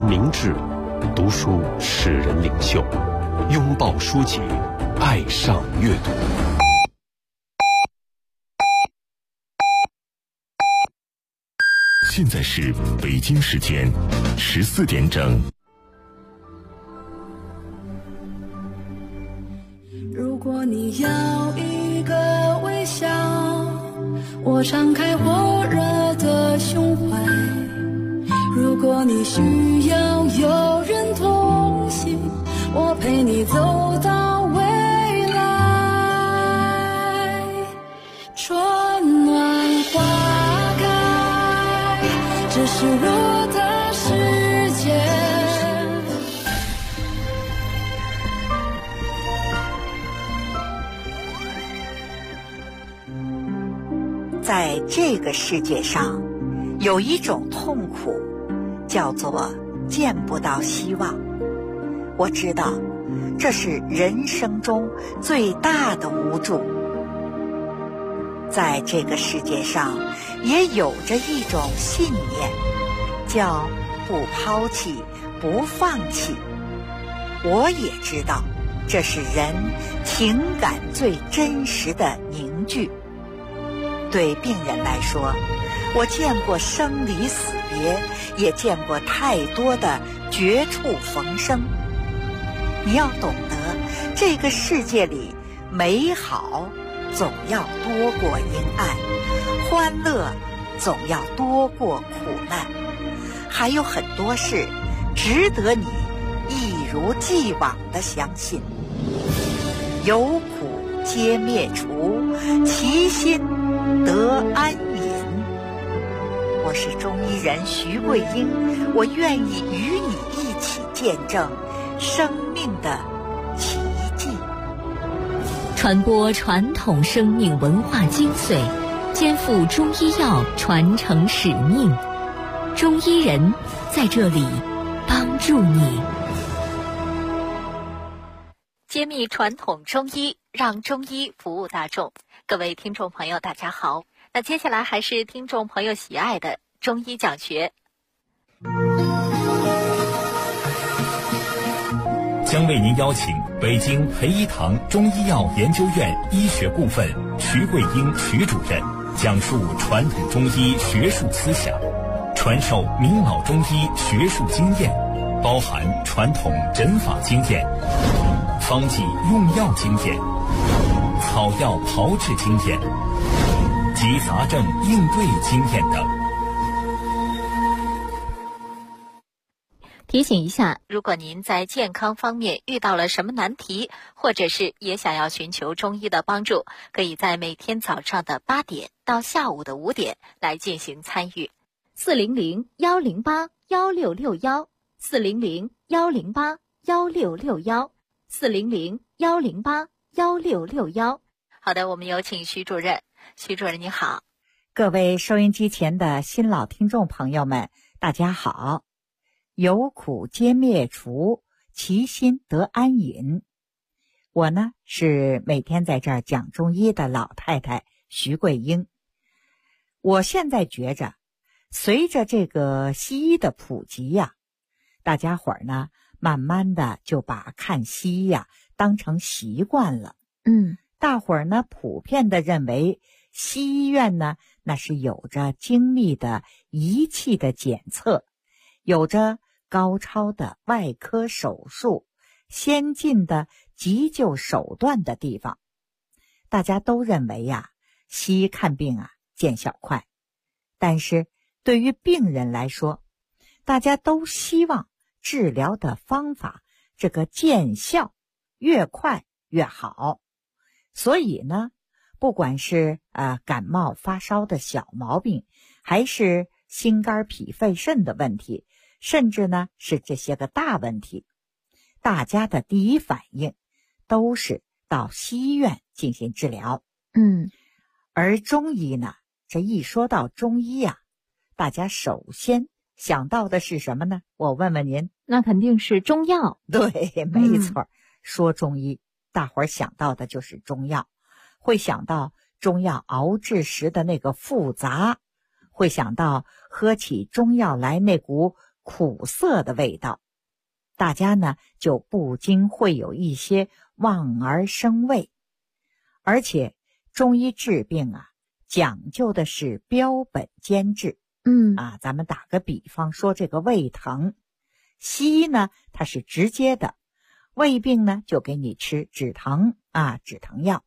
明智，读书使人领袖，拥抱书籍，爱上阅读。 现在是北京时间14点整。 如果你要一个微笑，我敞开火热的胸怀。如果你需要有人同行，我陪你走到未来。春暖花开，这是我的世界。 在这个世界上，有一种痛苦，叫做见不到希望。我知道，这是人生中最大的无助。在这个世界上，也有着一种信念，叫不抛弃，不放弃。我也知道，这是人情感最真实的凝聚。对病人来说，我见过生离死别，也见过太多的绝处逢生。你要懂得，这个世界里美好总要多过阴暗，欢乐总要多过苦难，还有很多事值得你一如既往地相信。有苦皆灭除，其心得安隐。我是中医人徐桂英，我愿意与你一起见证生命的奇迹， 传播传统生命文化精髓，肩负中医药传承使命。中医人在这里帮助你，揭秘传统中医，让中医服务大众。各位听众朋友大家好，那接下来还是听众朋友喜爱的中医讲学。 将为您邀请北京培一堂中医药研究院医学部分徐桂英徐主任讲述传统中医学术思想，传授明老中医学术经验，包含传统诊法经验、方剂用药经验、草药炮制经验及杂症应对经验等。 提醒一下，如果您在健康方面遇到了什么难题，或者是也想要寻求中医的帮助，可以在每天早上的8点到下午的5点来进行参与。400-108-1661，400-108-1661，400-108-1661。好的，我们有请徐主任。徐主任你好。 各位收音机前的新老听众朋友们，大家好。有苦皆灭除，其心得安隐。我呢是每天在这儿讲中医的老太太徐桂英。我现在觉着，随着这个西医的普及呀，大家伙儿呢慢慢的就把看西医呀当成习惯了。大伙儿呢普遍的认为西医院呢那是有着精密的仪器的检测，有着高超的外科手术，先进的急救手段的地方。大家都认为呀，西医看病啊见效快。但是对于病人来说，大家都希望治疗的方法这个见效越快越好。所以呢，不管是感冒发烧的小毛病，还是心肝脾肺肾的问题，甚至呢是这些个大问题，大家的第一反应都是到西医院进行治疗。而中医呢，这一说到中医啊，大家首先想到的是什么呢？我问问您。 那肯定是中药。 对，没错。说中医，大伙儿想到的就是中药，会想到中药熬制时的那个复杂，会想到喝起中药来那股苦涩的味道，大家呢就不禁会有一些望而生畏。而且中医治病啊，讲究的是标本兼治。咱们打个比方说这个胃疼，西医呢它是直接的，胃病呢就给你吃止疼药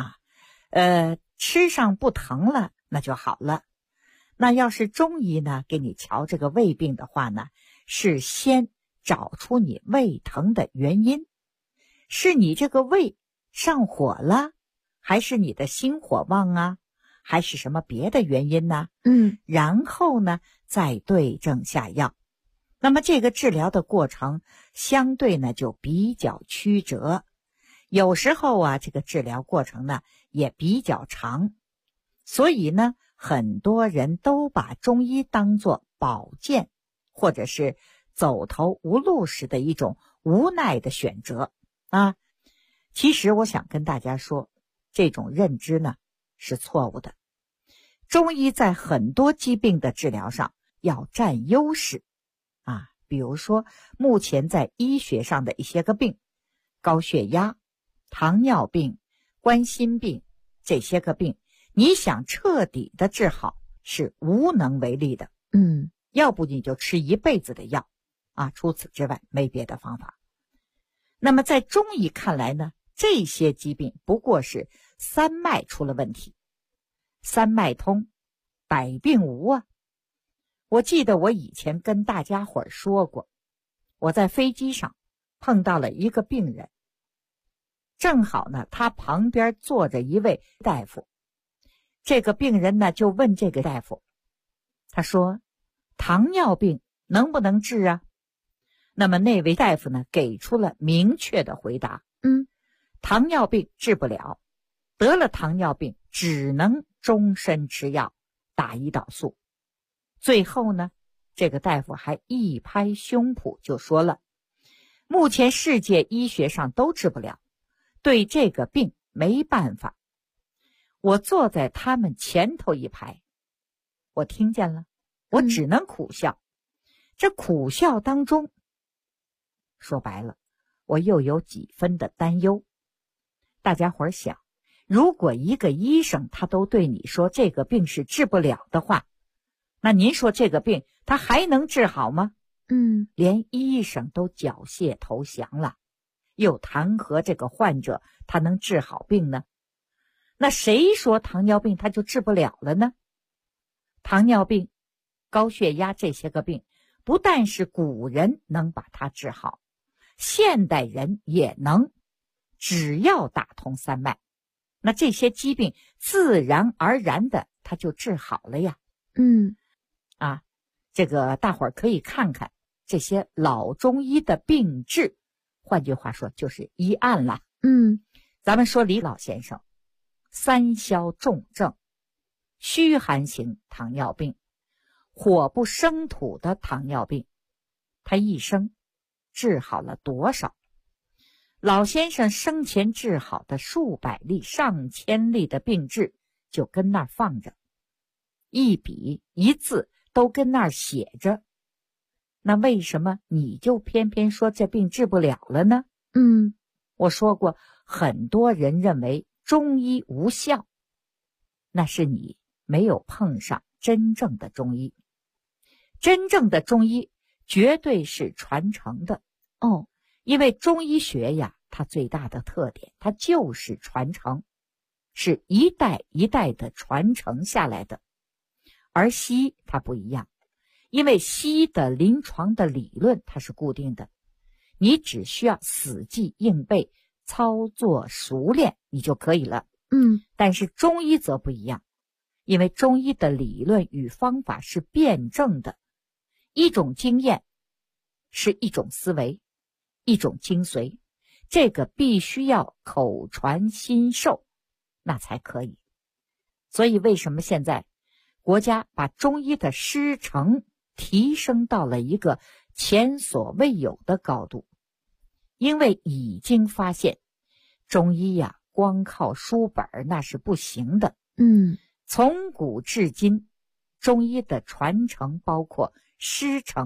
吃上不疼了那就好了。那要是中医呢给你瞧这个胃病的话呢，是先找出你胃疼的原因，是你这个胃上火了，还是你的心火旺啊，还是什么别的原因呢？然后呢再对症下药。那么这个治疗的过程相对呢就比较曲折，有时候啊这个治疗过程呢也比较长，所以呢很多人都把中医当作保健或者是走投无路时的一种无奈的选择其实我想跟大家说，这种认知呢是错误的。中医在很多疾病的治疗上要占优势比如说目前在医学上的一些个病，高血压、糖尿病、冠心病，这些个病你想彻底的治好是无能为力的。要不你就吃一辈子的药除此之外没别的方法。那么在中医看来呢，这些疾病不过是三脉出了问题，三脉通，百病无我记得我以前跟大家伙儿说过，我在飞机上碰到了一个病人，正好呢他旁边坐着一位大夫。这个病人呢就问这个大夫，他说糖尿病能不能治啊？那么那位大夫呢给出了明确的回答，糖尿病治不了，得了糖尿病只能终身吃药，打胰岛素。最后呢这个大夫还一拍胸脯就说了，目前世界医学上都治不了，对这个病没办法。我坐在他们前头一排，我听见了，我只能苦笑。这苦笑当中，说白了我又有几分的担忧。大家伙儿想，如果一个医生他都对你说这个病是治不了的话，那您说这个病他还能治好吗？连医生都缴械投降了，又谈何这个患者他能治好病呢？那谁说糖尿病他就治不了了呢？糖尿病、高血压这些个病，不但是古人能把它治好，现代人也能，只要打通三脉，那这些疾病自然而然的它就治好了呀。这个大伙儿可以看看这些老中医的病治，换句话说就是医案了。咱们说李老先生，三消重症，虚寒型糖尿病，火不生土的糖尿病，他一生治好了多少？老先生生前治好的数百例、上千例的病治就跟那儿放着，一笔一字都跟那儿写着。那为什么你就偏偏说这病治不了了呢？我说过，很多人认为中医无效，那是你没有碰上真正的中医。真正的中医绝对是传承的因为中医学呀，它最大的特点，它就是传承，是一代一代的传承下来的。而西医它不一样，因为西医的临床的理论它是固定的，你只需要死记硬背，操作熟练你就可以了。但是中医则不一样，因为中医的理论与方法是辩证的，一种经验是一种思维，一种精髓，这个必须要口传心授，那才可以。所以为什么现在国家把中医的师承提升到了一个前所未有的高度？因为已经发现中医呀，光靠书本那是不行的。从古至今，中医的传承包括师承、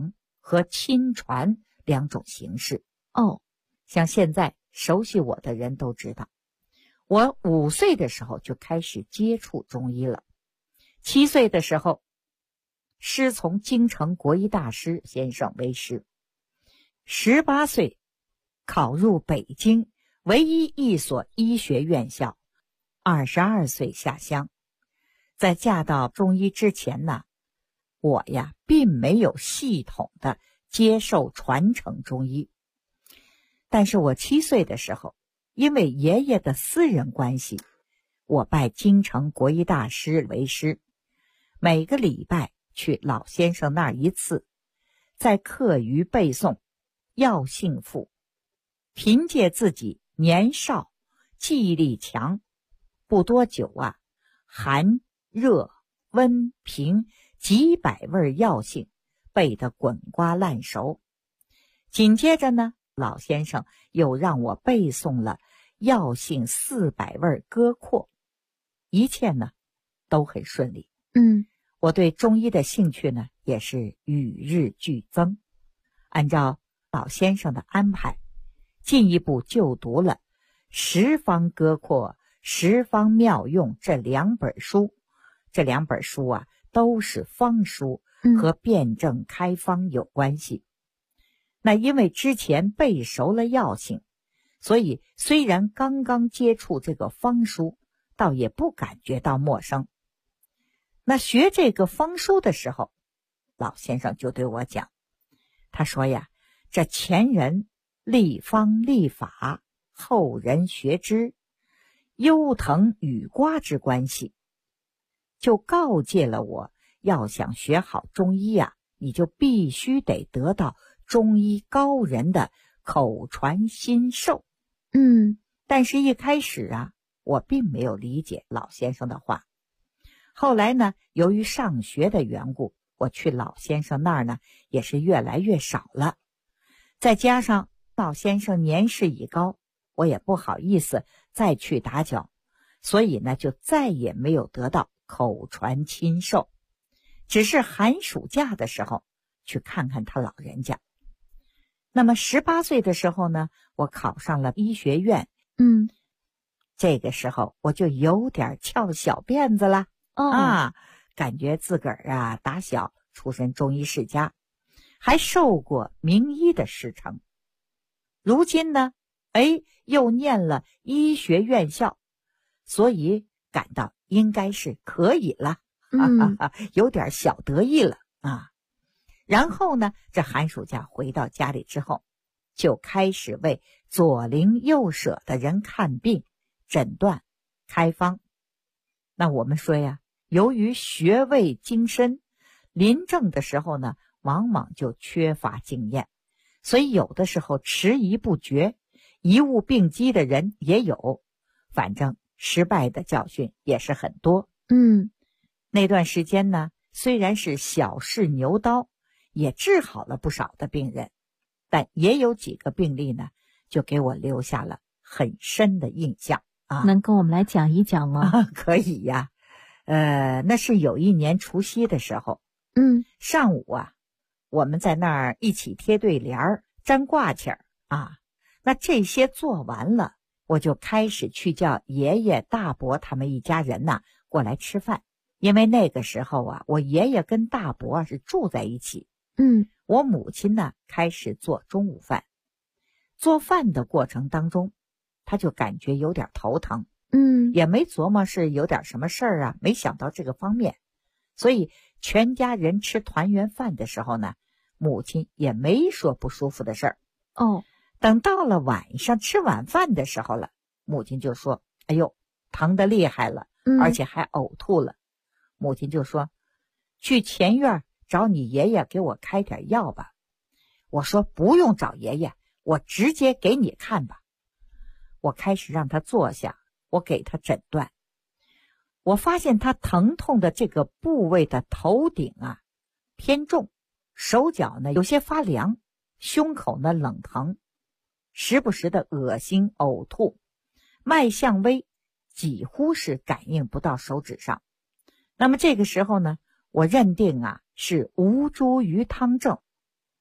和亲传2种形式。像现在熟悉我的人都知道，我5岁的时候就开始接触中医了。7岁的时候，师从京城国医大师先生为师。18岁考入北京唯一一所医学院校。22岁下乡。在嫁到中医之前呢，我呀并没有系统的接受传承中医。但是我7岁的时候，因为爷爷的私人关系，我拜京城国医大师为师，每个礼拜去老先生那儿1次，在课余背诵药性赋，凭借自己年少记忆力强，不多久啊，寒热温平几百味药性背得滚瓜烂熟。紧接着呢，老先生又让我背诵了药性400味歌括，一切呢都很顺利。我对中医的兴趣呢也是与日俱增。按照老先生的安排，进一步就读了《十方歌括》《十方妙用》这2本书。这2本书啊都是方书，和辩证开方有关系。那因为之前背熟了药性，所以虽然刚刚接触这个方书，倒也不感觉到陌生。那学这个方书的时候，老先生就对我讲，他说呀，这前人立方立法，后人学之，优藤与瓜之关系，就告诫了我，要想学好中医啊，你就必须得得到中医高人的口传心授。但是一开始啊，我并没有理解老先生的话。后来呢，由于上学的缘故，我去老先生那儿呢也是越来越少了。再加上老先生年事已高，我也不好意思再去打搅，所以呢就再也没有得到口传亲授，只是寒暑假的时候去看看他老人家。那么18岁的时候呢，我考上了医学院。这个时候我就有点翘小辫子了。感觉自个儿啊打小出身中医世家，还受过名医的师承。如今呢，又念了医学院校，所以感到应该是可以了，有点小得意了啊。然后呢，这寒暑假回到家里之后，就开始为左邻右舍的人看病、诊断、开方。那我们说呀，由于学味精深，临证的时候呢，往往就缺乏经验，所以有的时候迟疑不决，贻误病机的人也有，反正失败的教训也是很多。那段时间呢，虽然是小试牛刀，也治好了不少的病人，但也有几个病例呢，就给我留下了很深的印象啊。 能跟我们来讲一讲吗？ 可以呀。那是有一年除夕的时候，上午啊，我们在那儿一起贴对联儿、粘挂签儿啊。那这些做完了，我就开始去叫爷爷、大伯他们一家人呐过来吃饭。因为那个时候啊，我爷爷跟大伯是住在一起。我母亲呢开始做中午饭。做饭的过程当中，他就感觉有点头疼。也没琢磨是有点什么事儿啊，没想到这个方面。所以全家人吃团圆饭的时候呢，母亲也没说不舒服的事儿。等到了晚上吃晚饭的时候了，母亲就说：“哎呦，疼得厉害了，而且还呕吐了。”母亲就说：“去前院找你爷爷给我开点药吧。”我说：“不用找爷爷，我直接给你看吧。”我开始让他坐下，我给他诊断。我发现他疼痛的这个部位的头顶啊偏重，手脚呢有些发凉，胸口呢冷疼，时不时的恶心呕吐，脉象微，几乎是感应不到手指上。那么这个时候呢，我认定啊是吴茱萸汤症。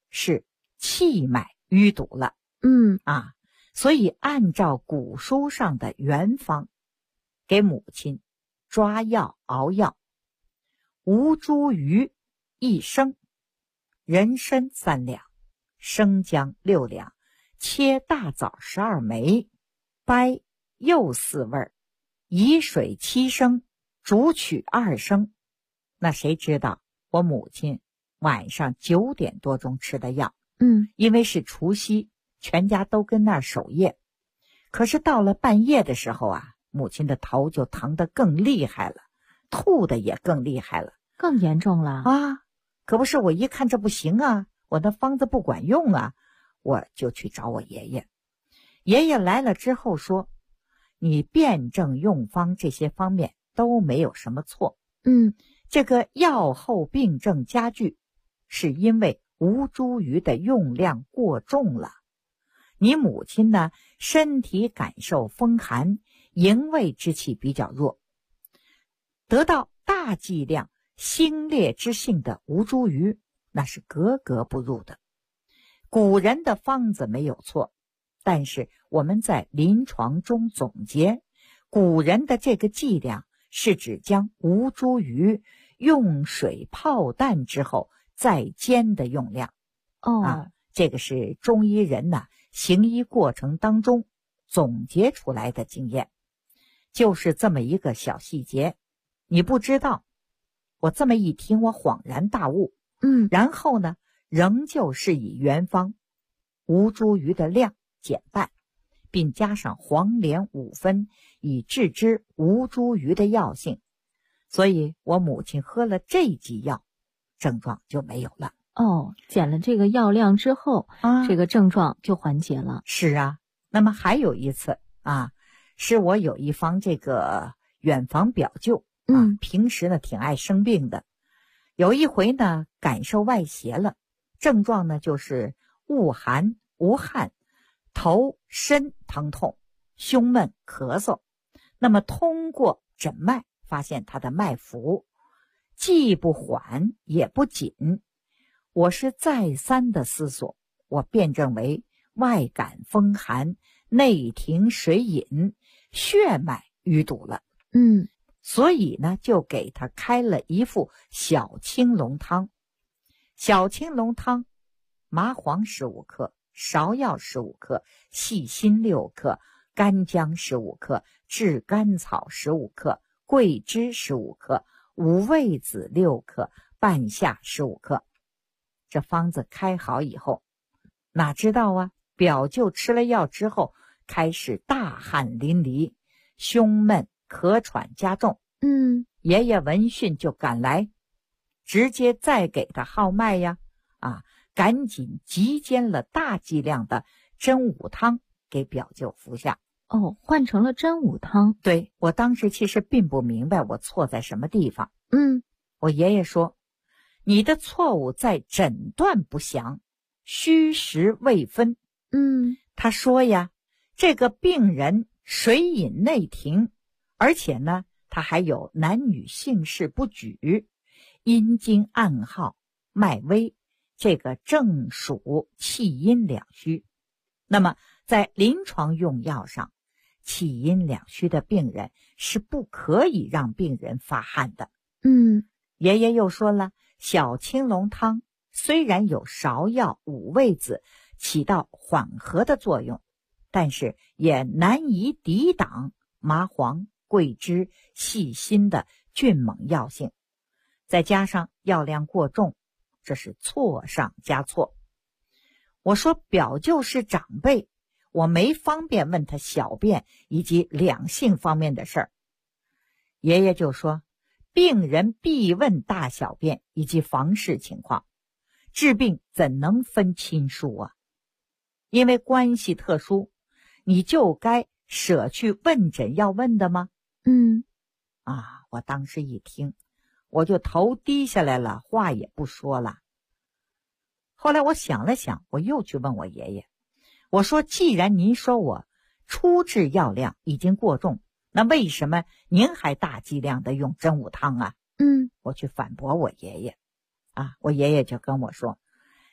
是气脉淤堵了。所以按照古书上的原方，给母亲抓药熬药：吴茱萸1升，人参3两，生姜6两，切大枣12枚，掰柚4味，以水7升，煮取2升。那谁知道我母亲晚上9点多钟吃的药，因为是除夕，全家都跟那儿守夜。可是到了半夜的时候啊，母亲的头就疼得更厉害了，吐的也更厉害了， 更严重了啊！可不是，我一看这不行啊，我的方子不管用啊，我就去找我爷爷。爷爷来了之后说，你辩证用方这些方面都没有什么错，这个药后病症加剧，是因为吴茱萸的用量过重了。你母亲呢，身体感受风寒，营卫之气比较弱，得到大剂量兴烈之性的吴茱萸，那是格格不入的。古人的方子没有错，但是我们在临床中总结，古人的这个剂量是指将吴茱萸用水泡淡之后再煎的用量。这个是中医人呢行医过程当中总结出来的经验，就是这么一个小细节，你不知道。我这么一听，我恍然大悟。然后呢，仍旧是以原方吴茱萸的量减半，并加上黄连5分，以制之吴茱萸的药性。所以我母亲喝了这剂药，症状就没有了。 减了这个药量之后，这个症状就缓解了。 是啊。那么还有一次啊，是我有一方这个远房表舅平时呢挺爱生病的。有一回呢感受外邪了，症状呢就是恶寒无汗，头身疼痛，胸闷咳嗽。那么通过诊脉发现他的脉浮既不缓也不紧，我是再三的思索，我辩证为外感风寒，内停水饮，血脉淤堵了。所以呢就给他开了一副小青龙汤。小青龙汤，麻黄15克，芍药15克，细辛6克，干姜15克，炙甘草15克，桂枝15克，五味子6克，半夏15克。这方子开好以后，哪知道啊，表舅吃了药之后开始大汗淋漓，胸闷咳喘加重。爷爷闻讯就赶来，直接再给他号脉呀，赶紧急煎了大剂量的真武汤给表舅服下。 换成了真武汤。 对，我当时其实并不明白我错在什么地方。我爷爷说，你的错误在诊断不详，虚实未分。他说呀，这个病人水饮内停，而且呢他还有男女性事不举，阴经暗耗，脉微，这个正属气阴两虚。那么在临床用药上，气阴两虚的病人是不可以让病人发汗的。爷爷又说了，小青龙汤虽然有芍药五味子起到缓和的作用，但是也难以抵挡麻黄、桂枝、细辛的峻猛药性，再加上药量过重，这是错上加错。我说表舅是长辈，我没方便问他小便以及两性方面的事儿。爷爷就说，病人必问大小便以及房事情况，治病怎能分亲疏啊？因为关系特殊，你就该舍去问诊要问的吗？我当时一听，我就头低下来了，话也不说了。后来我想了想，我又去问我爷爷，我说既然您说我初制药量已经过重，那为什么您还大剂量的用真武汤啊？我去反驳我爷爷我爷爷就跟我说，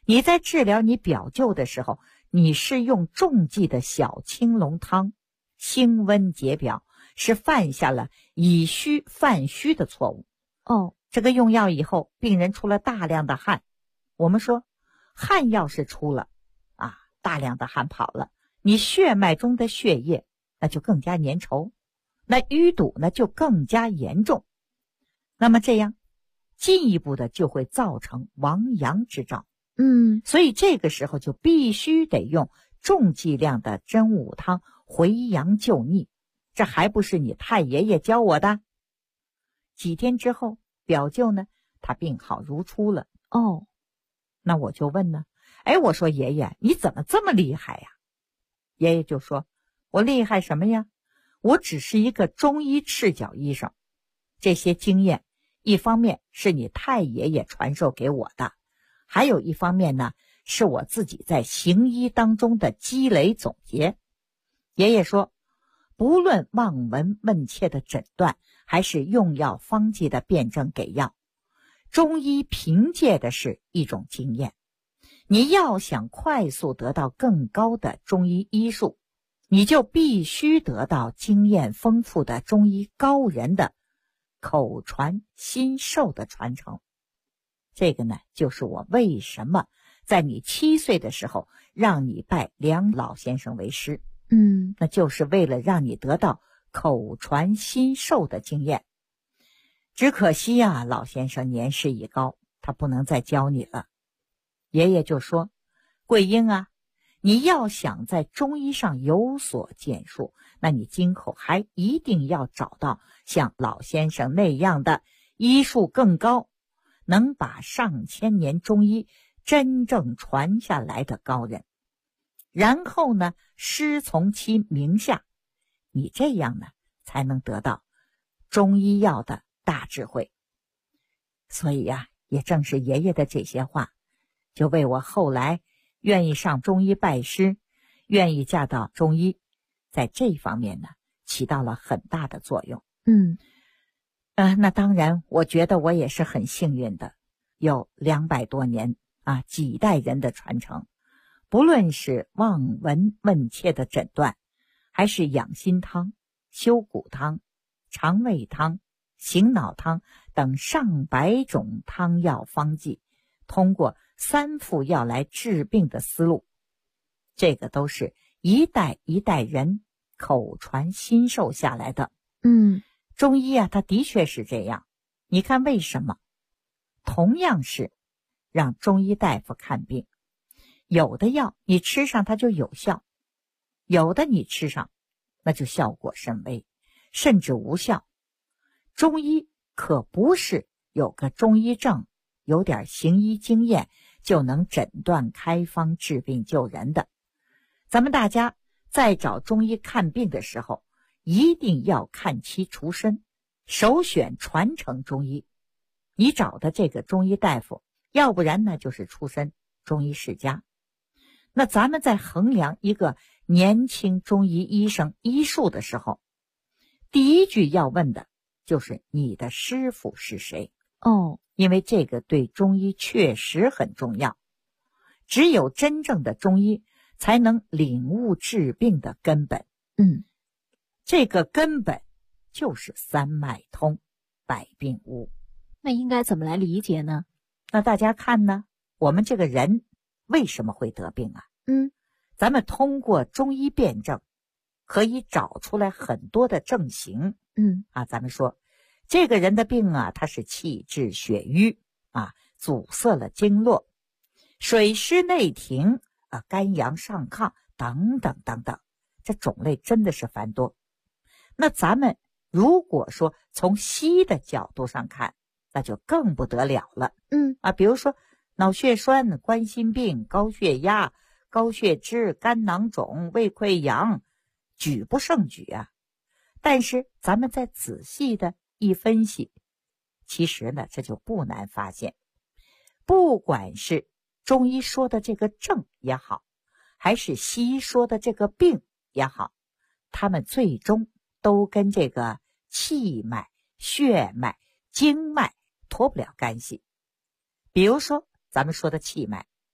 你在治疗你表舅的时候，你是用重剂的小青龙汤，辛温解表，是犯下了以虚犯虚的错误。这个用药以后，病人出了大量的汗。我们说，汗要是出了大量的汗跑了，你血脉中的血液那就更加粘稠，那淤堵呢就更加严重。那么这样进一步的就会造成亡阳之兆。所以这个时候就必须得用重剂量的真武汤回阳救逆。这还不是你太爷爷教我的。几天之后，表舅呢，他病好如初了。那我就问呢，我说爷爷，你怎么这么厉害呀？爷爷就说，我厉害什么呀？我只是一个中医赤脚医生，这些经验一方面是你太爷爷传授给我的，还有一方面呢，是我自己在行医当中的积累总结。爷爷说，不论望闻问切的诊断，还是用药方剂的辩证给药，中医凭借的是一种经验。你要想快速得到更高的中医医术，你就必须得到经验丰富的中医高人的口传心授的传承。这个呢，就是我为什么在你7岁的时候让你拜梁老先生为师。那就是为了让你得到口传心授的经验。只可惜老先生年事已高，他不能再教你了。爷爷就说，桂英啊，你要想在中医上有所建树，那你今后还一定要找到像老先生那样的医术更高，能把上千年中医真正传下来的高人，然后呢，师从其名下，你这样呢，才能得到中医药的大智慧。所以也正是爷爷的这些话，就为我后来愿意上中医拜师，愿意嫁到中医，在这方面呢，起到了很大的作用。那当然，我觉得我也是很幸运的，有200多年几代人的传承。不论是望闻问切的诊断，还是养心汤、修骨汤、肠胃汤、醒脑汤等上百种汤药方剂，通过3副药来治病的思路，这个都是一代一代人口传心授下来的。中医它的确是这样。你看为什么？同样是让中医大夫看病，有的药你吃上它就有效，有的你吃上那就效果甚微，甚至无效。中医可不是有个中医证，有点行医经验就能诊断开方治病救人的。咱们大家在找中医看病的时候，一定要看其出身，首选传承中医。你找的这个中医大夫，要不然呢就是出身中医世家。那咱们在衡量一个年轻中医医生医术的时候，第一句要问的就是你的师傅是谁。因为这个对中医确实很重要。只有真正的中医才能领悟治病的根本。这个根本就是三脉通，百病无。 那应该怎么来理解呢？ 那大家看呢，我们这个人为什么会得病啊？咱们通过中医辩证可以找出来很多的症型。咱们说这个人的病他是气滞血瘀阻塞了经络，水湿内停肝阳上亢等等等等，这种类真的是繁多。那咱们如果说从西医的角度上看，那就更不得了了。比如说脑血栓、冠心病、高血压、高血脂、肝囊肿、胃溃疡，举不胜举啊。但是咱们再仔细的一分析，其实呢这就不难发现，不管是中医说的这个症也好，还是西医说的这个病也好，他们最终都跟这个气脉、血脉、经脉脱不了干系。比如说咱们说的气脉，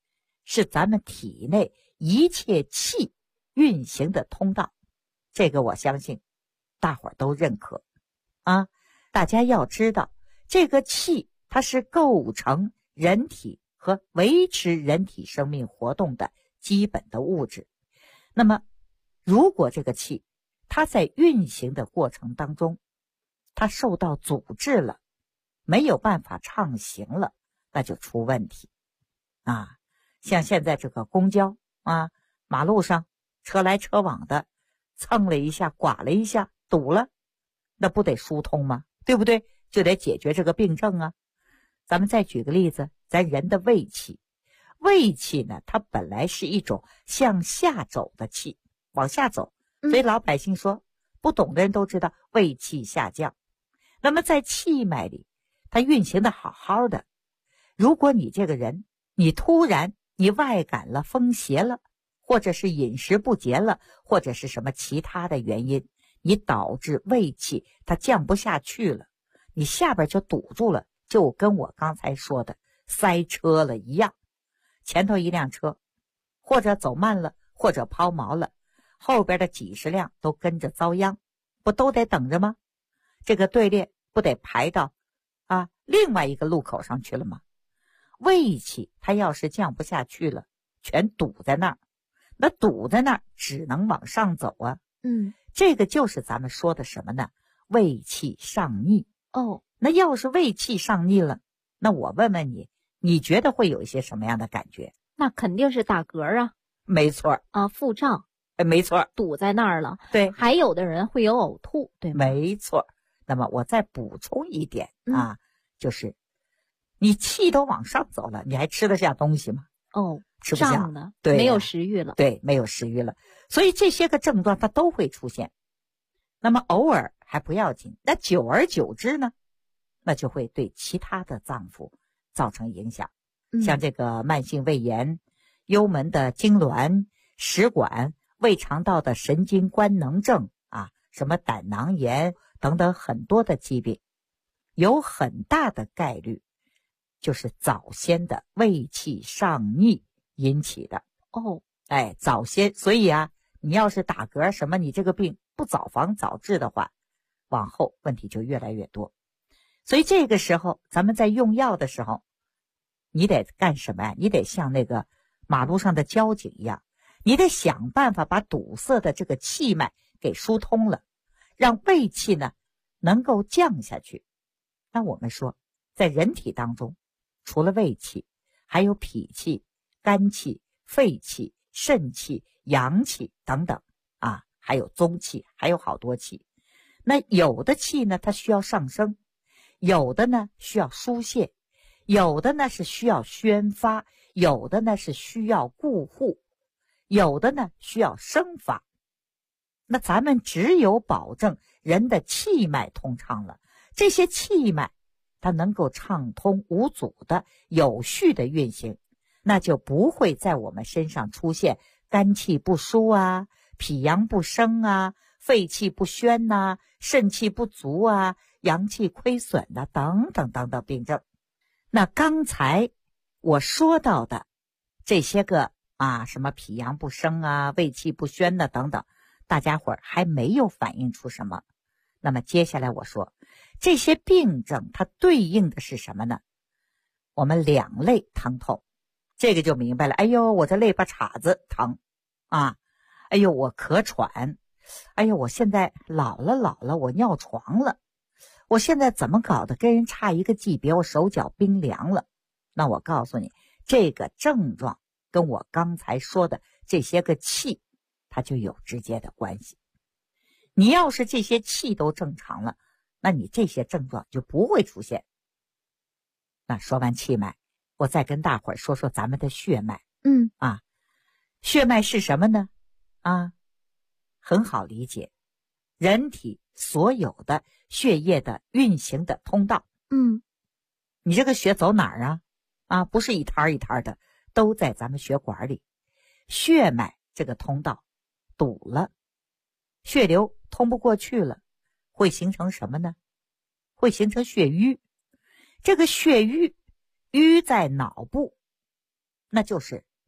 是咱们体内一切气运行的通道，这个我相信大伙儿都认可啊。大家要知道，这个气它是构成人体和维持人体生命活动的基本的物质。那么如果这个气它在运行的过程当中，它受到阻滞了，没有办法畅行了，那就出问题啊。像现在这个公交啊，马路上车来车往的，蹭了一下，刮了一下，堵了，那不得疏通吗？对不对？就得解决这个病症啊。咱们再举个例子，咱人的胃气，胃气呢，它本来是一种向下走的气，往下走，所以老百姓说，不懂的人都知道胃气下降。那么在气脉里，它运行的好好的，如果你这个人，你突然你外感了，风邪了，或者是饮食不节了，或者是什么其他的原因，你导致胃气它降不下去了，你下边就堵住了，就跟我刚才说的塞车了一样。前头一辆车或者走慢了，或者抛锚了，后边的几十辆都跟着遭殃，不都得等着吗？这个队列不得排到另外一个路口上去了吗？胃气它要是降不下去了，全堵在那儿，那堵在那儿只能往上走啊。这个就是咱们说的什么呢？胃气上逆。那要是胃气上逆了，那我问问你，你觉得会有一些什么样的感觉？ 那肯定是打嗝啊。 没错啊，腹胀。 没错， 堵在那儿了。 对， 还有的人会有呕吐，对吗？ 没错。那么我再补充一点就是你气都往上走了，你还吃得下东西吗？吃不下呢， 对， 没有食欲了。 对，没有食欲了。所以这些个症状它都会出现。那么偶尔还不要紧，那久而久之呢，那就会对其他的脏腑造成影响。像这个慢性胃炎、幽门的痉挛、食管、胃肠道的神经官能症什么胆囊炎等等很多的疾病，有很大的概率就是早先的胃气上逆引起的。早先，所以你要是打嗝什么，你这个病不早防早治的话，往后问题就越来越多。所以这个时候咱们在用药的时候，你得干什么呀？你得像那个马路上的交警一样，你得想办法把堵塞的这个气脉给疏通了，让胃气呢能够降下去。那我们说，在人体当中，除了胃气，还有脾气、肝气、肺气、肾气、阳气等等还有宗气，还有好多气。那有的气呢，它需要上升，有的呢需要疏泄，有的呢是需要宣发，有的呢是需要固护，有的呢需要生发。那咱们只有保证人的气脉通畅了，这些气脉它能够畅通无阻的有序的运行，那就不会在我们身上出现肝气不舒脾阳不升肺气不宣肾气不足阳气亏损等等等等病症。那刚才我说到的这些个什么脾阳不升胃气不宣等等，大家伙儿还没有反映出什么。那么接下来我说，这些病症它对应的是什么呢？我们两肋疼痛，这个就明白了。哎呦，我这肋巴叉子疼哎呦，我咳喘，哎呦，我现在老了，我尿床了，我现在怎么搞的，跟人差一个级别，我手脚冰凉了。那我告诉你，这个症状跟我刚才说的这些个气，它就有直接的关系。你要是这些气都正常了，那你这些症状就不会出现。那说完气脉，我再跟大伙儿说说咱们的血脉。血脉是什么呢？很好理解，人体所有的血液的运行的通道。你这个血走哪儿不是一摊一摊的，都在咱们血管里。血脉这个通道堵了，血流通不过去了，会形成什么呢？会形成血瘀。这个血瘀在脑部，那就是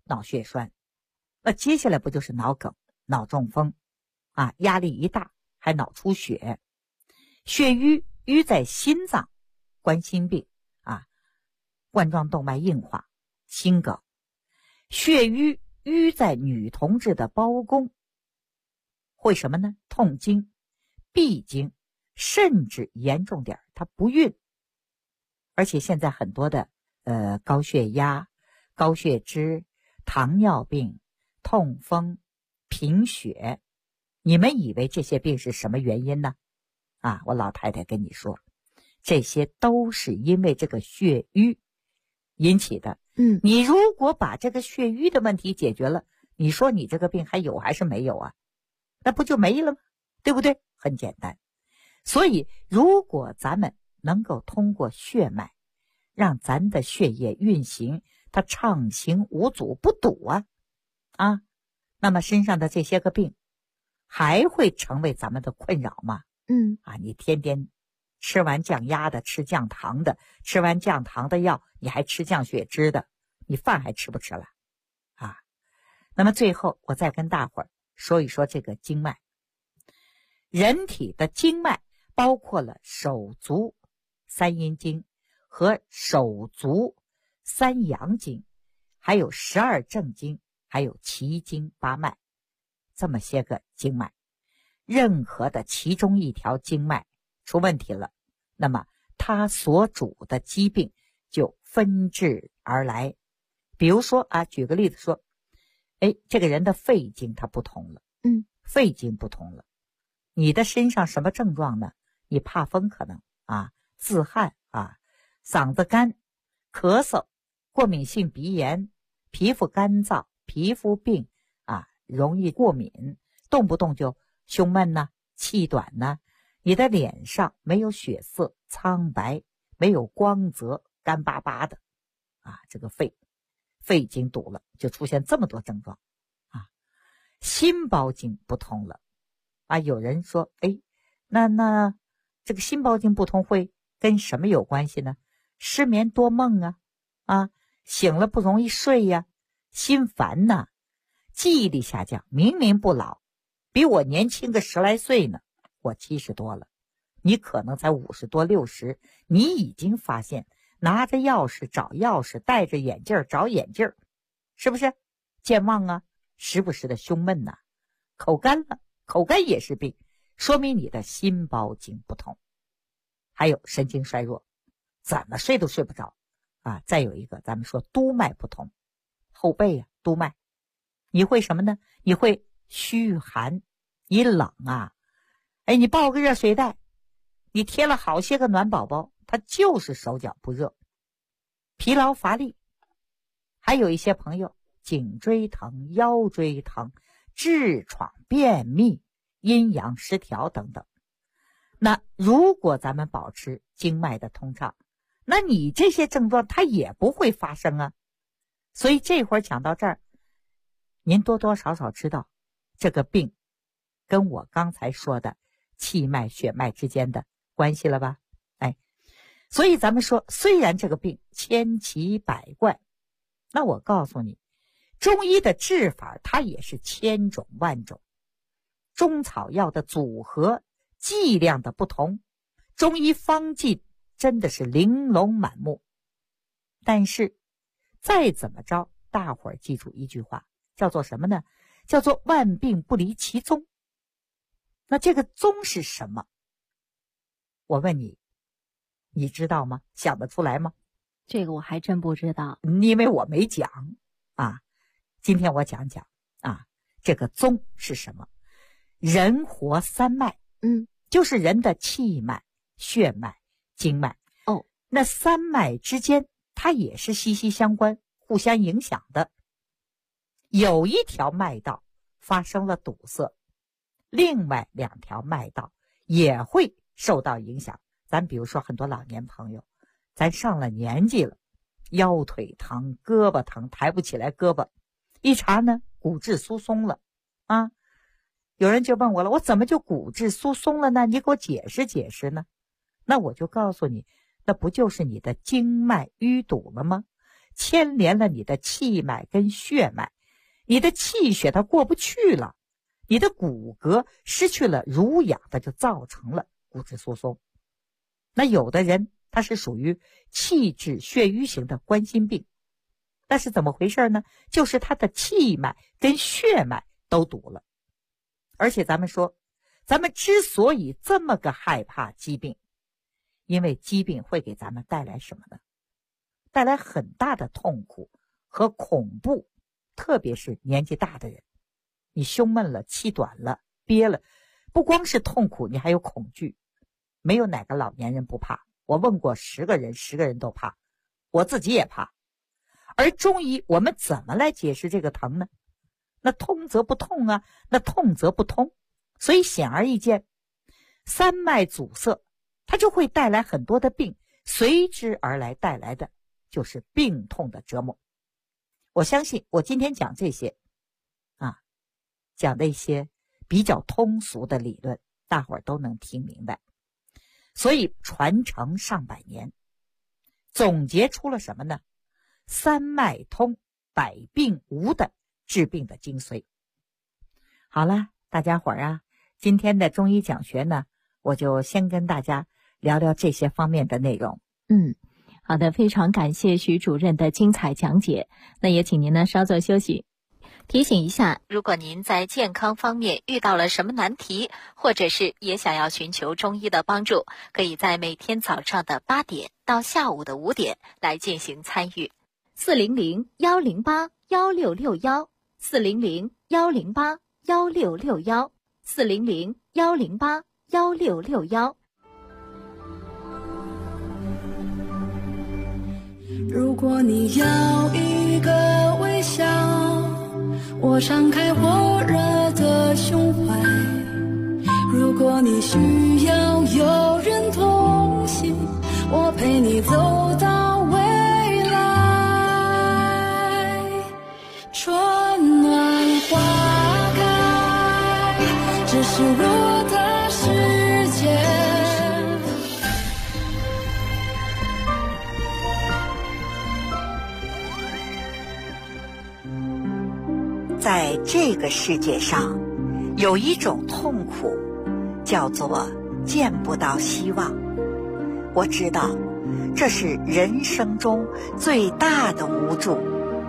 脑血栓，那接下来不就是脑梗、脑中风啊？压力一大还脑出血，血瘀在心脏，冠心病啊，冠状动脉硬化、心梗。血瘀在女同志的包宫，会什么呢？痛经、闭经，甚至严重点她不孕。而且现在很多的高血压、高血脂、糖尿病、痛风、贫血，你们以为这些病是什么原因呢？啊，我老太太跟你说，这些都是因为这个血瘀引起的。你如果把这个血瘀的问题解决了，你说你这个病还有还是没有啊？那不就没了吗？对不对？很简单。所以如果咱们能够通过血脉让咱的血液运行，它畅行无阻，不堵啊，那么身上的这些个病还会成为咱们的困扰吗？你天天吃完降压的，吃降糖的，吃完降糖的药，你还吃降血脂的，你饭还吃不吃了啊？那么最后我再跟大伙儿说一说这个经脉。人体的经脉包括了手足三阴经和手足三阳经，还有12正经，还有奇经八脉，这么些个经脉。任何的其中一条经脉出问题了，那么它所主的疾病就纷至而来。比如说举个例子说，这个人的肺经它不同了，肺经不同了，你的身上什么症状呢？你怕风可能自汗嗓子干、咳嗽、过敏性鼻炎、皮肤干燥、皮肤病容易过敏，动不动就胸闷呐、气短呐，你的脸上没有血色、苍白，没有光泽，干巴巴的这个肺经堵了，就出现这么多症状心包经不通了有人说那这个心包经不通会跟什么有关系呢？失眠多梦醒了不容易睡呀，心烦呐，记忆力下降，明明不老，比我年轻个10来岁呢，我70多了，你可能才50多60，你已经发现拿着钥匙找钥匙，戴着眼镜找眼镜，是不是？健忘时不时的胸闷口干了，口干也是病，说明你的心包经不通。还有神经衰弱，怎么睡都睡不着再有一个咱们说督脉不通，后背督脉，你会什么呢？你会虚寒，你冷你抱个热水袋，你贴了好些个暖宝宝，它就是手脚不热，疲劳乏力。还有一些朋友颈椎疼、腰椎疼、痔疮、便秘、阴阳失调等等。那如果咱们保持经脉的通畅，那你这些症状它也不会发生所以这会儿讲到这儿，您多多少少知道这个病跟我刚才说的气脉血脉之间的关系了吧？所以咱们说，虽然这个病千奇百怪，那我告诉你，中医的治法它也是千种万种，中草药的组合剂量的不同，中医方剂真的是玲珑满目。但是再怎么着，大伙儿记住一句话，叫做什么呢？叫做万病不离其宗。那这个宗是什么？我问你，你知道吗？想得出来吗？ 这个我还真不知道， 因为我没讲今天我讲讲这个宗是什么？人活三脉，就是人的气脉、血脉、经脉。那三脉之间它也是息息相关，互相影响的。有一条脉道发生了堵塞，另外2条脉道也会受到影响。咱比如说很多老年朋友，咱上了年纪了，腰腿疼、胳膊疼，抬不起来胳膊，一查呢骨质疏松了有人就问我了，我怎么就骨质疏松了呢？你给我解释解释呢？那我就告诉你，那不就是你的经脉淤堵了吗？ 牵连了你的气脉跟血脉，你的气血它过不去了，你的骨骼失去了濡养的，就造成了骨质疏松。那有的人他是属于气滞血瘀型的冠心病，那是怎么回事呢？就是他的气脉跟血脉都堵了。而且咱们说，咱们之所以这么个害怕疾病，因为疾病会给咱们带来什么呢？带来很大的痛苦和恐怖，特别是年纪大的人，你胸闷了，气短了，憋了，不光是痛苦，你还有恐惧。没有哪个老年人不怕，我问过10个人，10个人都怕，我自己也怕。而中医我们怎么来解释这个疼呢？那通则不痛啊，那痛则不通。所以显而易见，三脉阻塞它就会带来很多的病，随之而来带来的就是病痛的折磨。我相信我今天讲这些讲的一些比较通俗的理论，大伙儿都能听明白。所以传承上百年，总结出了什么呢？三脉通，百病无的治病的精髓。好了，大家伙儿今天的中医讲学呢，我就先跟大家聊聊这些方面的内容。 好的，非常感谢徐主任的精彩讲解。那也请您呢稍作休息。提醒一下，如果您在健康方面遇到了什么难题，或者是也想要寻求中医的帮助，可以在每天早上的8点到下午的5点来进行参与。400-108-1661 400-108-1661 400-108-1661。 如果你要一个微笑，我敞开火热的胸怀。如果你需要有人同行，我陪你走到未来。春暖花开，这是我的世界。 在这个世界上，有一种痛苦，叫做见不到希望。我知道，这是人生中最大的无助。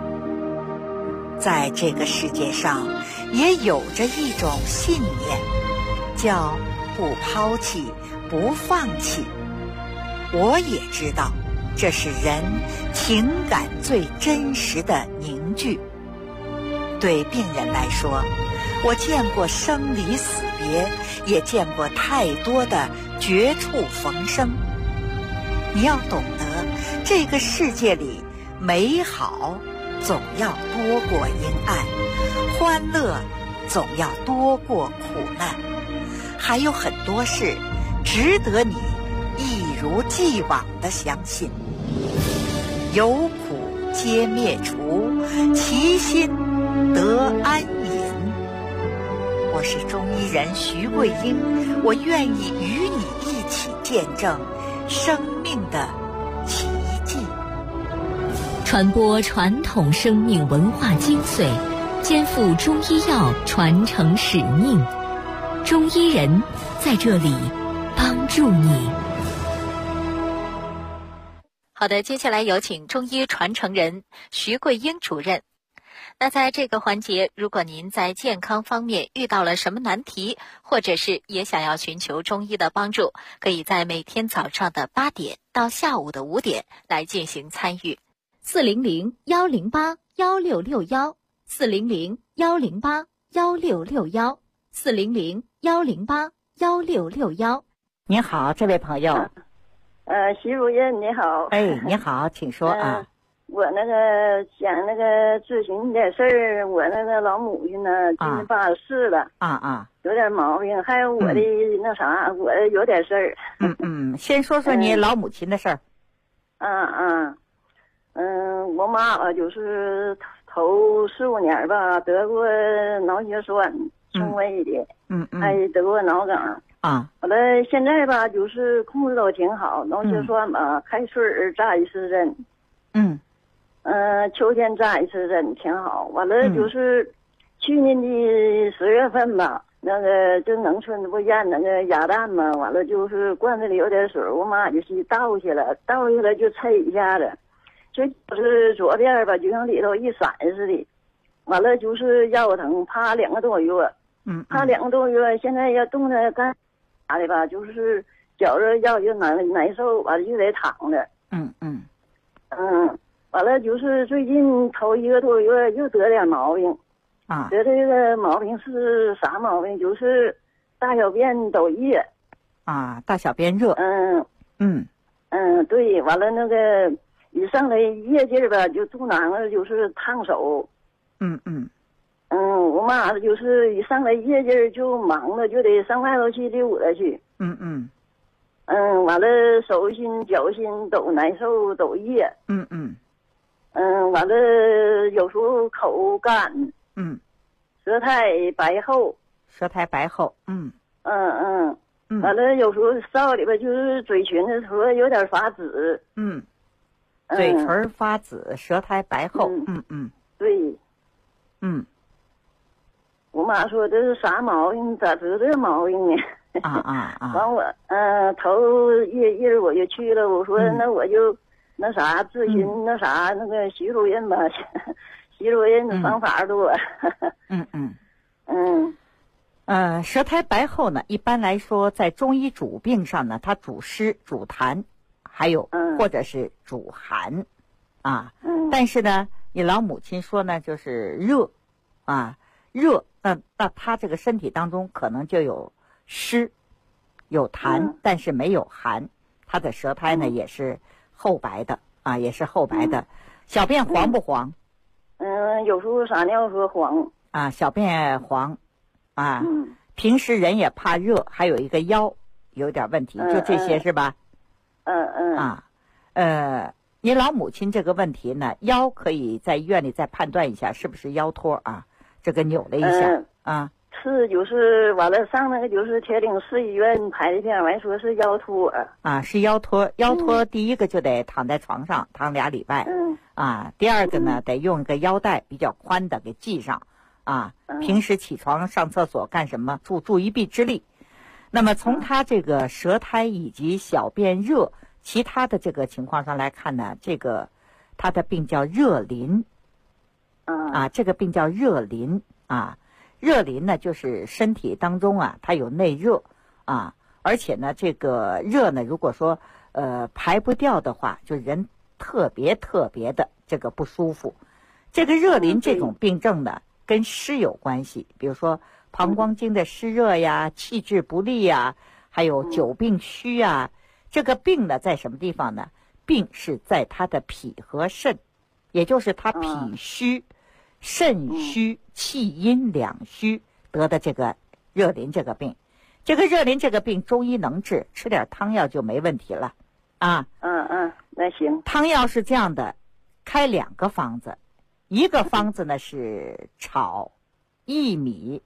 在这个世界上，也有着一种信念，叫不抛弃，不放弃。我也知道，这是人情感最真实的凝聚。对病人来说，我见过生离死别，也见过太多的绝处逢生。你要懂得，这个世界里美好总要多过阴暗，欢乐总要多过苦难，还有很多事值得你一如既往地相信。有苦皆灭除，其心得安隐。我是中医人徐桂英，我愿意与你一起见证生命的奇迹， 传播传统生命文化精髓，肩负中医药传承使命。中医人在这里帮助你。好的，接下来有请中医传承人徐桂英主任。那在这个环节，如果您在健康方面遇到了什么难题，或者是也想要寻求中医的帮助，可以在每天早上的8点到下午的5点来进行参与。400-108-1661 400-108-1661 400-108-1661。 您好，这位朋友。 徐主任你好。 你好，请说啊。 我那个想那个咨询点事儿，我那个老母亲呢，今年84了，有点毛病，还有我的那啥，我有点事儿。 先说说你老母亲的事儿。 我妈吧，就是头4、5年吧，得过脑血栓，轻微的，还得过脑梗。完了，现在吧，就是控制都挺好，脑血栓吧，开水扎1、4针。 秋天扎一次针挺好。完了就是去年的10月份吧，那个就农村不腌那个鸭蛋嘛，完了就是罐子里有点水，我妈就去倒下了就抻一下子，就是左边吧，就像里头一闪似的。完了就是腰疼，趴2个多月，趴2个多月，现在要动弹干啥的吧，就是觉着腰就难受，完了就得躺着。完了就是最近头1个多月又得点毛病，得这个毛病是啥毛病？就是大小便都热， 大小便热。 对，完了那个一上来热劲儿吧，就肚囊子就是烫手。我妈就是一上来热劲儿就忙了，就得上外头去溜达去。完了手心脚心都难受都热。完了有时候口干。舌苔白厚。完了有时候烧里边就是嘴唇的时候有点发紫。 嘴唇发紫，舌苔白厚。 对。我妈说这是啥毛病？咋得这毛病呢？完我头一日我就去了，我说那我就那啥咨询那啥那个徐主任吧，徐主任的方法多。 舌苔白厚呢，一般来说在中医主病上呢，它主湿主痰，还有或者是主寒但是呢你老母亲说呢就是热热，那他这个身体当中可能就有湿有痰，但是没有寒，他的舌苔呢也是厚白的也是厚白的。小便黄不黄？ 有时候撒尿说黄小便黄平时人也怕热，还有一个腰有点问题，就这些是吧？您老母亲这个问题呢，腰可以在医院里再判断一下是不是腰托这个扭了一下是就是完了上那个就是铁岭市医院拍的片，完说是腰托是腰托。腰托第一个就得躺在床上躺2礼拜第二个呢得用一个腰带比较宽的给系上平时起床上厕所干什么助一臂之力。那么从他这个舌苔以及小便热其他的这个情况上来看呢，这个他的病叫热淋这个病叫热淋热淋呢就是身体当中它有内热而且呢这个热呢如果说排不掉的话，就人特别的这个不舒服。这个热淋这种病症呢跟湿有关系，比如说膀胱经的湿热呀，气滞不利呀，还有久病虚这个病呢在什么地方呢？病是在他的脾和肾，也就是他脾虚肾虚气阴两虚得的这个热淋这个病。这个热淋这个病中医能治，吃点汤药就没问题了那行。 汤药是这样的，开2个方子，一个方子呢是炒薏米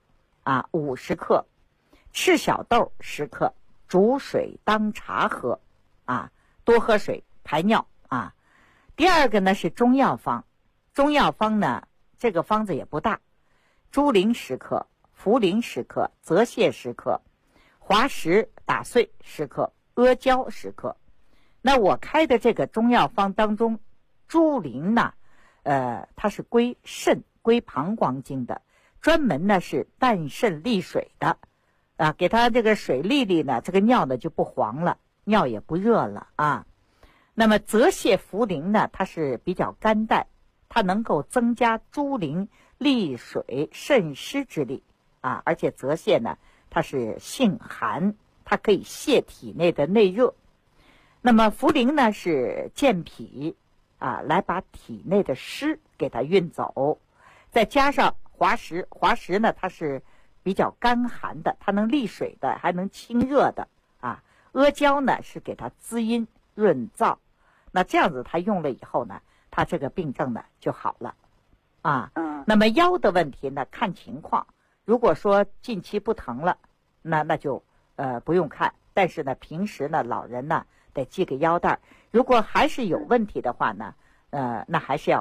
50克，赤小豆10克，煮水当茶喝多喝水排尿第二个呢是中药方，中药方呢这个方子也不大，猪苓10克，茯苓10克，泽泻10克，滑石打碎10克，阿胶10克。那我开的这个中药方当中，猪苓呢它是归肾归膀胱经的，专门呢是淡肾利水的给它这个水利呢，这个尿呢就不黄了，尿也不热了那么泽泻茯苓呢它是比较甘淡，它能够增加猪苓利水渗湿之力而且泽泻呢它是性寒，它可以泻体内的内热。那么茯苓呢是健脾来把体内的湿给它运走，再加上滑石，滑石呢它是比较干寒的，它能利水的，还能清热的阿胶呢是给它滋阴润燥。那这样子它用了以后呢，它这个病症呢就好了那么腰的问题呢看情况，如果说近期不疼了，那就不用看，但是呢平时呢老人呢得系个腰带，如果还是有问题的话呢那还是要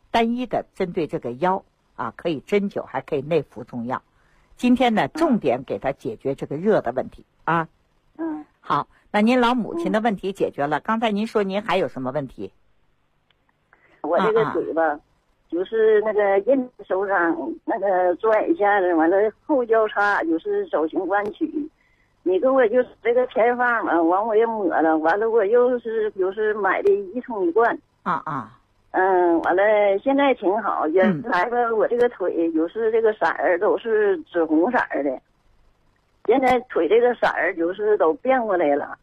单一的针对这个腰啊，可以针灸，还可以内服中药。今天呢，重点给他解决这个热的问题啊。好，那您老母亲的问题解决了。刚才您说您还有什么问题？ 我这个腿吧，就是那个印手上那个转一下子，完了后交叉就是手型弯曲。你给我就是这个偏方嘛，完我也抹了，完了我又是就是买的一冲一罐。完了现在挺好。原来吧，我这个腿就是这个色儿都是紫红色的，现在腿这个色儿就是都变过来了。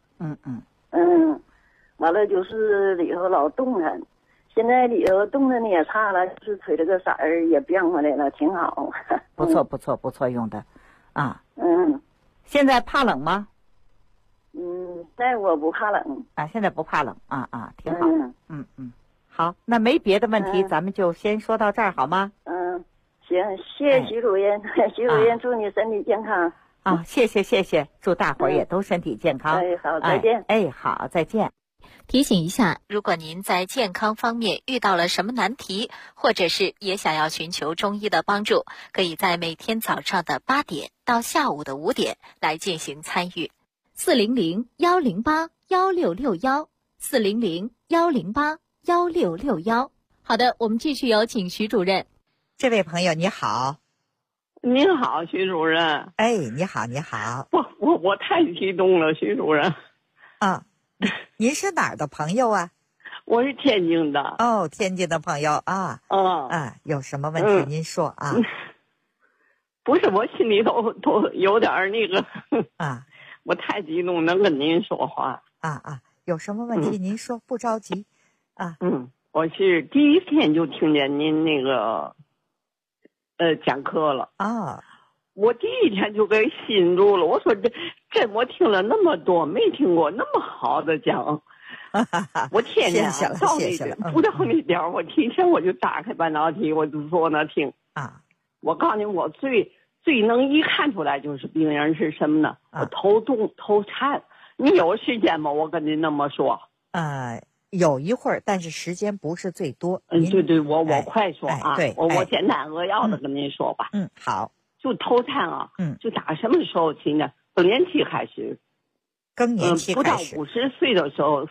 完了就是里头老冻弹，现在里头冻的呢也差了，就是腿这个色儿也变过来了，挺好。 不错不错不错，用的啊。现在怕冷吗？ 现在我不怕冷啊，现在不怕冷啊，挺好。好，那没别的问题，咱们就先说到这儿好吗？ 行，谢谢徐主任，徐主任祝你身体健康。 谢谢，祝大伙儿也都身体健康。 好，再见。 好，再见。 提醒一下，如果您在健康方面遇到了什么难题，或者是也想要寻求中医的帮助，可以在每天早上的8点到下午的5点来进行参与。400-108-1661，400-108-1661。好的，我们继续有请徐主任。 这位朋友你好。 您好，徐主任。 你好。 我太激动了，徐主任。 您是哪儿的朋友啊？ 我是天津的。 天津的朋友啊。有什么问题您说啊？ 不是，我心里都有点那个我太激动，能跟您说话。 有什么问题您说，不着急。 我是第一天就听见您那个讲课了。我第一天就给心住了，我说这我听了那么多，没听过那么好的讲。我天天不到那点儿，我提前我就打开半导体，我就坐那听。我告诉你，我最能一看出来就是病人是什么呢？我头痛头颤。你有时间吗？我跟您那么说。 有一会儿，但是时间不是最多。 对，我快说啊。我简单扼要的跟您说吧。 好。 就头颤啊。就打什么时候起呢？更年期开始。不到50岁的时候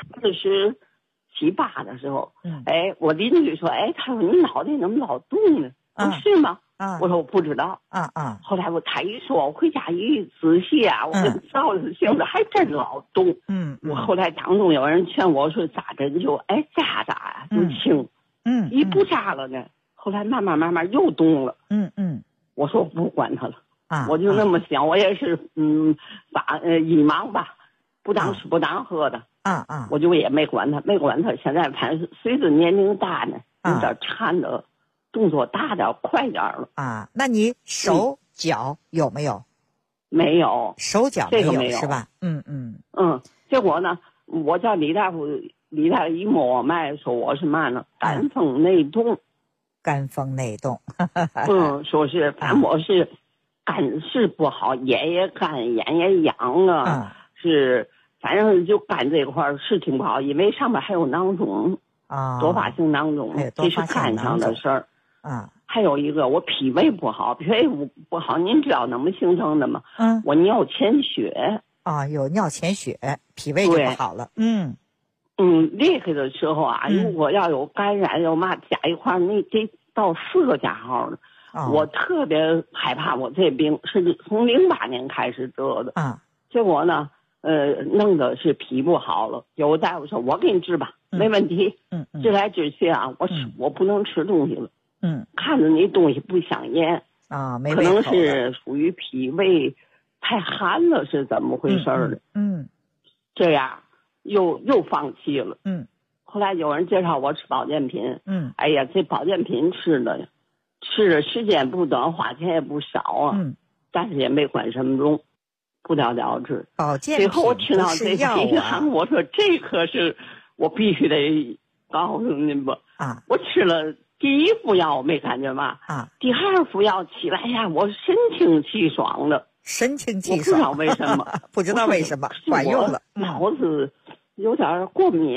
，47、8的时候。我邻居说，他说你脑袋怎么老动呢？是吗？我说我不知道。后来他一说，我回家一仔细啊，我跟照着性子还真老动。我后来当中有人劝我说扎针灸，扎呀就轻。一不扎了呢，后来慢慢又动了。我说我不管他了。我就那么想，我也是一忙吧，不当吃不当喝的。我就也没管他。现在反正随着年龄大呢，有点颤的。动作大点快点了。 那你手脚有没有？ 没有， 手脚这个没有是吧？ 结果呢，我叫李大夫一摸我脉，说我是嘛呢？肝风内动。说是反正我是肝是不好，眼也干，眼也痒啊。是反正就肝这块是挺不好，因为上面还有囊肿。多发性囊肿，这是肝上的事儿。还有一个我脾胃不好，脾胃不好，您知道怎么形成的吗？我尿潜血。 有尿潜血，脾胃就不好了。 厉害的时候啊，如果要有感染，有嘛加一块，你得到4个加号的。我特别害怕，我这病是从08年开始得的。结果呢，弄的是脾不好了。有个大夫说，我给你治吧，没问题。治来治去啊，我不能吃东西了。看着那东西不香烟没可能是属于脾胃太寒了，是怎么回事的？这样又放弃了。后来有人介绍我吃保健品。这保健品吃的时间不短，花钱也不少啊。但是也没管什么用，不了了之。 保健品最后我听到这一行，我说这可是我必须得告诉您吧。我吃了第1副药我没感觉嘛。第2副药起来呀，我神清气爽的。 神清气爽，不知道为什么。 不知道为什么管用了。 脑子有点过敏。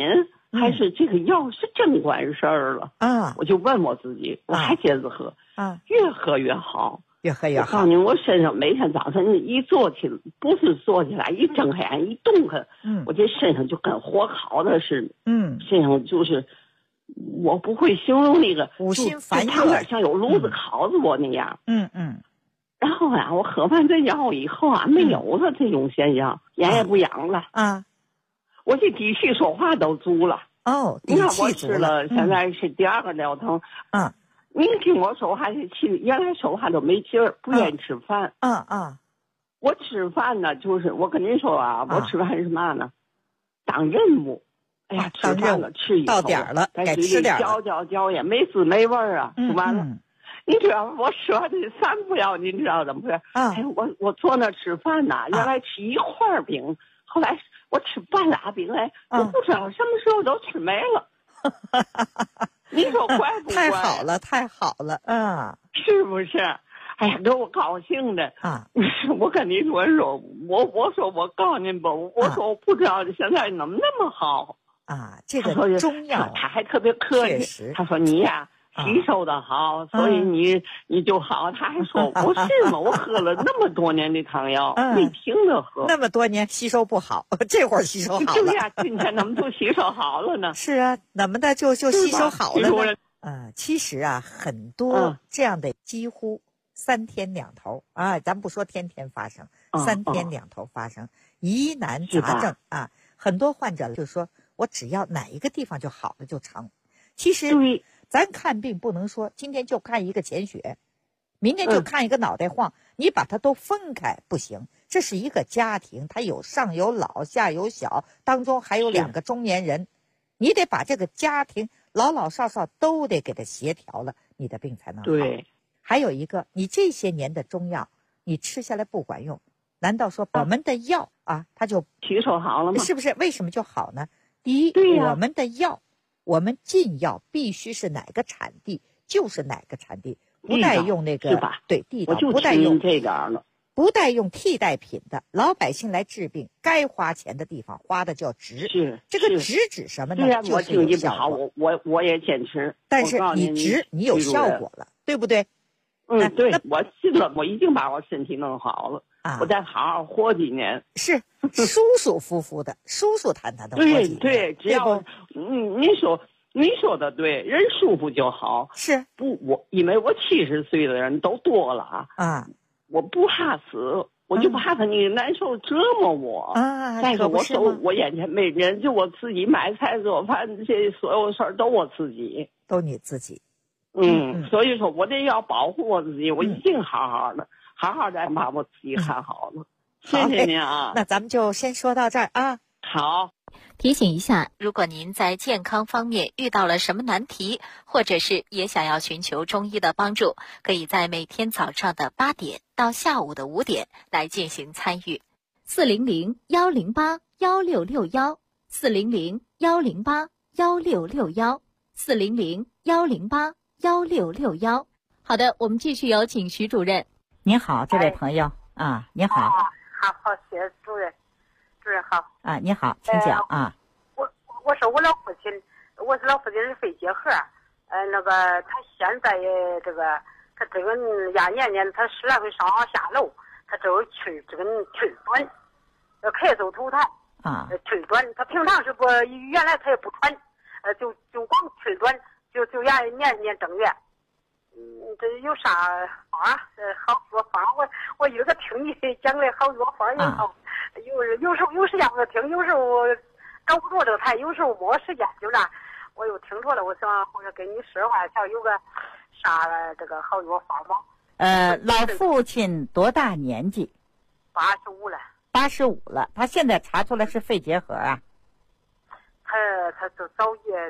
还是这个药是真管事儿了啊！ 我就问我自己，我还接着喝啊， 越喝越好， 越喝越好。 我告诉你，我身上每天早晨一坐起，不是坐起来，一睁开眼一动开，我这身上就跟火烤的似的，身上就是我不会形容那个五心烦热， 有点像有炉子烤着我那样。然后啊，我喝完这药以后啊，没有了这种现象，眼也不痒了啊。 我这底气说话都足了哦， 你看我吃了，现在是第2个疗程。你听我说话这气，原来说话都没劲儿，不愿意吃饭。我吃饭呢，就是我跟您说啊，我吃饭是嘛呢？当任务。哎呀，吃饭了，吃一口到点了，该吃点了。 嚼也没滋没味儿啊，就完了。你知道我吃完这3不要，您知道怎么回事？哎，我坐那吃饭呐，原来吃1块饼，后来我吃半拉饼，哎，我不知道什么时候都吃没了。你说怪不怪？ 太好了，太好了， 是不是？哎呀，给我高兴的啊！ 我跟你说，我说我告诉您吧，我说我不知道现在怎么那么好啊！这个中药， 他还特别客气，他说你呀。吸收的好，所以你就好。他还说不是吗？我喝了那么多年的汤药，没停着喝。 那么多年吸收不好，这会儿吸收好了。 对呀，今天怎么就吸收好了呢？ 是啊，怎么的就吸收好了呢？其实啊，很多这样的几乎3天2头啊，咱不说天天发生，3天2头发生疑难杂症啊，很多患者就说我只要哪一个地方就好了就成。其实咱看病不能说今天就看一个前血，明天就看一个脑袋晃，你把它都分开不行。这是一个家庭，它有上有老下有小，当中还有2个中年人，你得把这个家庭老老少少都得给它协调了，你的病才能好。 对， 还有一个，你这些年的中药你吃下来不管用，难道说我们的药啊它就吸收好了吗？ 是不是？为什么就好呢？第一，我们的药我们进药必须是哪个产地就是哪个产地，不带用那个对地道，不带用这样的， 不带用替代品的。老百姓来治病，该花钱的地方花的叫值。 是这个值指什么呢？ 虽然我经济不好，我也坚持。 但是你值，你有效果了，对不对？ 对，我信了，我已经把我身体弄好了。我再好好活几年， 是舒舒服服的，舒舒坦坦的活几年。 对，只要你说的对，人舒服就好。 是不？因为我70岁的人都多了啊，我不怕死，我就怕他那个难受折磨我啊。 再说我眼前没人，就我自己买菜做饭，这所有事儿都我自己， 都你自己。 所以说我得要保护我自己，我一定好好的。好好的把我自己看好了，谢谢您啊。 那咱们就先说到这儿啊。 好。 提醒一下，如果您在健康方面遇到了什么难题，或者是也想要寻求中医的帮助，可以在每天早上的8点到下午的5点来进行参与。400-108-1661，400-108-1661，400-108-1661。好的，我们继续有请徐主任。 您好，这位朋友啊，您好。 好，谢谢主任。主任好。 啊，你好，请讲啊。 我说我老父亲是肺结核，那个他现在这个他这个年年他10来回上下楼，他这个气短，咳嗽吐痰啊， 气短。他平常是不原来他也不喘，就光气短，就年正月。这有啥方好药方？我一个听你讲的好药方也好，有时候有时间我听，有时候找不着这个台，有时候没时间，就那我又听着了。我想跟你说话，瞧有个啥这个好药方吗？ 老父亲多大年纪 ？85了。 85了，他现在查出来是肺结核啊？ 他都早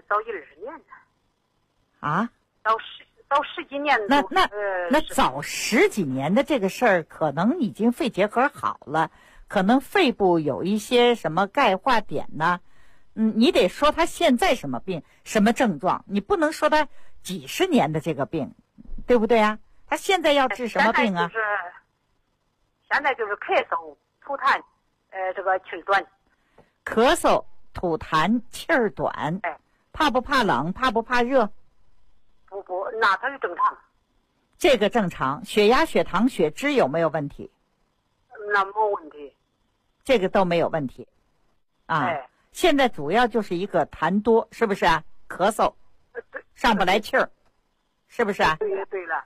12年了。 啊？ 早10几年。 那早10几年的这个事儿，可能已经肺结核好了，可能肺部有一些什么钙化点呢？你得说他现在什么病，什么症状，你不能说他几十年的这个病，对不对啊？他现在要治什么病啊？ 现在就是咳嗽、吐痰，这个气短。 咳嗽、 吐痰，气儿短，怕不怕冷？怕不怕热？ 不，那他是正常。 这个正常。血压、血糖、血脂有没有问题？ 那没问题。 这个都没有问题。啊，现在主要就是一个痰多，是不是啊？咳嗽，上不来气儿，是不是啊？ 对了。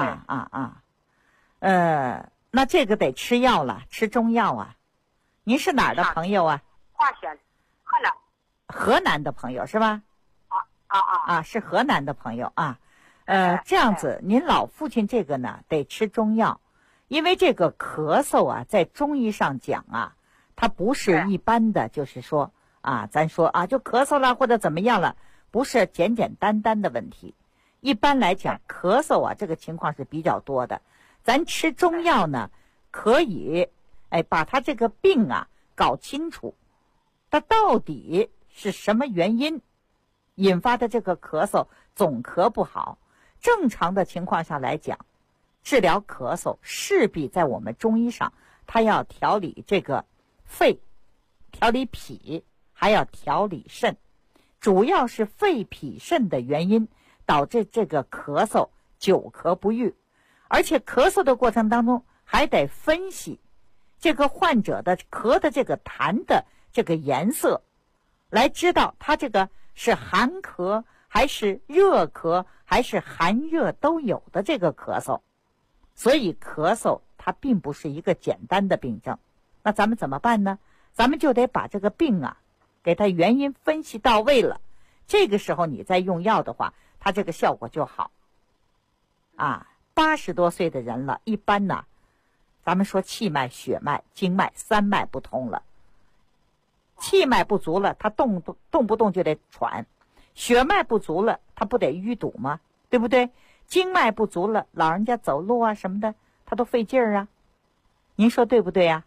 那这个得吃药了，吃中药啊。您是哪儿的朋友啊？ 华县，河南。 河南的朋友是吧？是河南的朋友啊。这样子，您老父亲这个呢，得吃中药，因为这个咳嗽啊，在中医上讲啊，它不是一般的，就是说啊，咱说啊，就咳嗽了或者怎么样了，不是简简单单的问题。一般来讲，咳嗽啊，这个情况是比较多的。咱吃中药呢，可以把他这个病啊搞清楚，它到底是什么原因引发的这个咳嗽总咳不好。正常的情况下来讲，治疗咳嗽势必在我们中医上，它要调理这个肺，调理脾，还要调理肾，主要是肺脾肾的原因导致这个咳嗽久咳不愈。而且咳嗽的过程当中还得分析这个患者的咳的这个痰的这个颜色，来知道他这个是寒咳还是热咳还是寒热都有的这个咳嗽。所以咳嗽它并不是一个简单的病症。那咱们怎么办呢？咱们就得把这个病啊给它原因分析到位了，这个时候你再用药的话，它这个效果就好。80多岁的人了，一般呢，咱们说气脉、血脉、经脉3脉不通了。气脉不足了，他动不动就得喘；血脉不足了，他不得淤堵吗？对不对？经脉不足了，老人家走路啊什么的，他都费劲儿啊。您说对不对呀？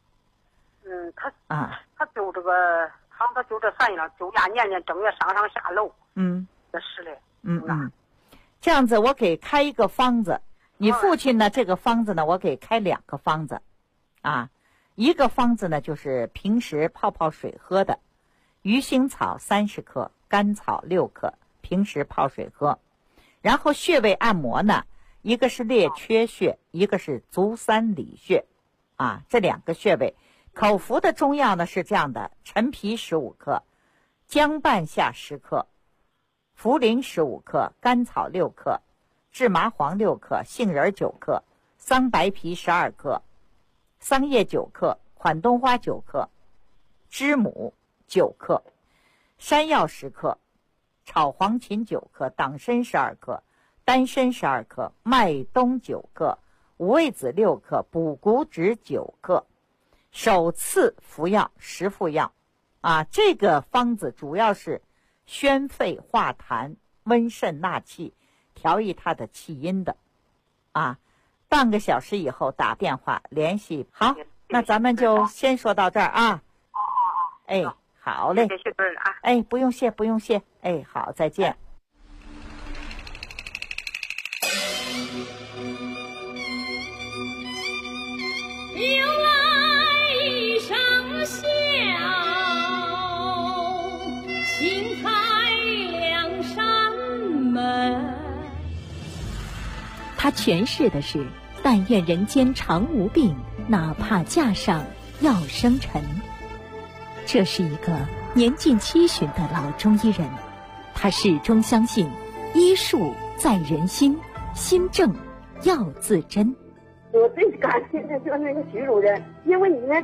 他就这个，他就这3样，就压年年正月上下楼。这是嘞。 这样子，我给开一个方子。你父亲呢？这个方子呢，我给开2个方子，一个方子呢就是平时泡水喝的，鱼腥草30克，甘草6克，平时泡水喝。然后穴位按摩呢，一个是列缺穴，一个是足三里穴，这2个穴位。口服的中药呢是这样的：陈皮15克，姜半夏10克。茯苓15克，甘草6克，制麻黄6克，杏仁9克，桑白皮12克，桑叶9克，款冬花9克，知母9克，山药10克，炒黄芩9克，党参12克，丹参12克，麦冬9克，五味子6克，补骨脂9克。首次服药10副药。这个方子主要是宣肺化痰、温肾纳气、调益他的气阴的。半个小时以后打电话联系。好，那咱们就先说到这儿啊。好嘞。不用谢，不用谢。好，再见。 他诠释的是但愿人间常无病，哪怕架上要生尘。这是一个年近70的老中医人，他始终相信医术在人心，心正要自珍。 我最感谢的就是那个徐主任，因为你那